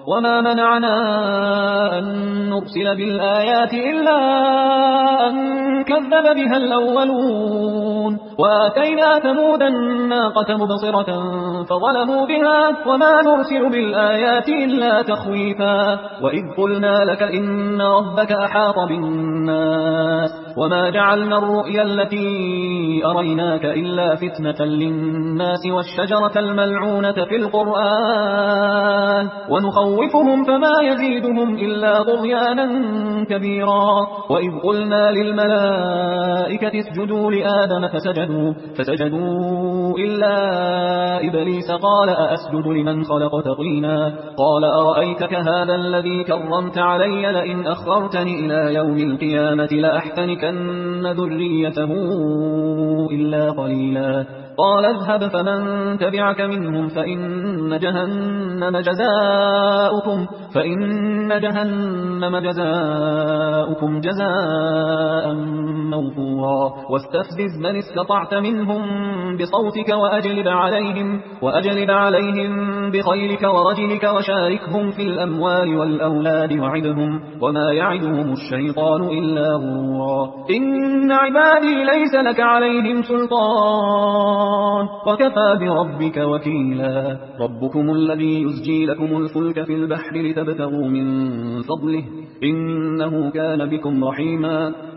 وما منعنا أن نرسل بالآيات إلا أن كذب بها الأولون وآتينا ثمود الناقة مبصرة فظلموا بها وما نرسل بالآيات إلا تخويفا وإذ قلنا لك إن ربك أحاط بالناس وما جعلنا الرؤيا التي أريناك إلا فتنة للناس والشجرة الملعونة في القرآن ونخوفهم فما يزيدهم إلا طغيانا كبيرا وإذ قلنا للملائكة اسجدوا لآدم فسجدوا إلا إبليس قال أأسجد لمن خلقت طينا قال أرأيتك هذا الذي كرمت علي لئن أخرتني إلى يوم القيامة لأحتنكن ذريته إلا قليلا قال اذهب فمن تبعك منهم فإن جهنم جزاؤكم جزاء موفورا واستفزز من استطعت منهم بصوتك وأجلب عليهم بخيلك ورجلك وشاركهم في الأموال والأولاد وعدهم وما يعدهم الشيطان إلا غرورا إن عبادي ليس لك عليهم سلطان وكفى بربك وكيلا ربكم الذي يزجي لكم الفلك في البحر لتبتغوا من فضله إنه كان بكم رحيما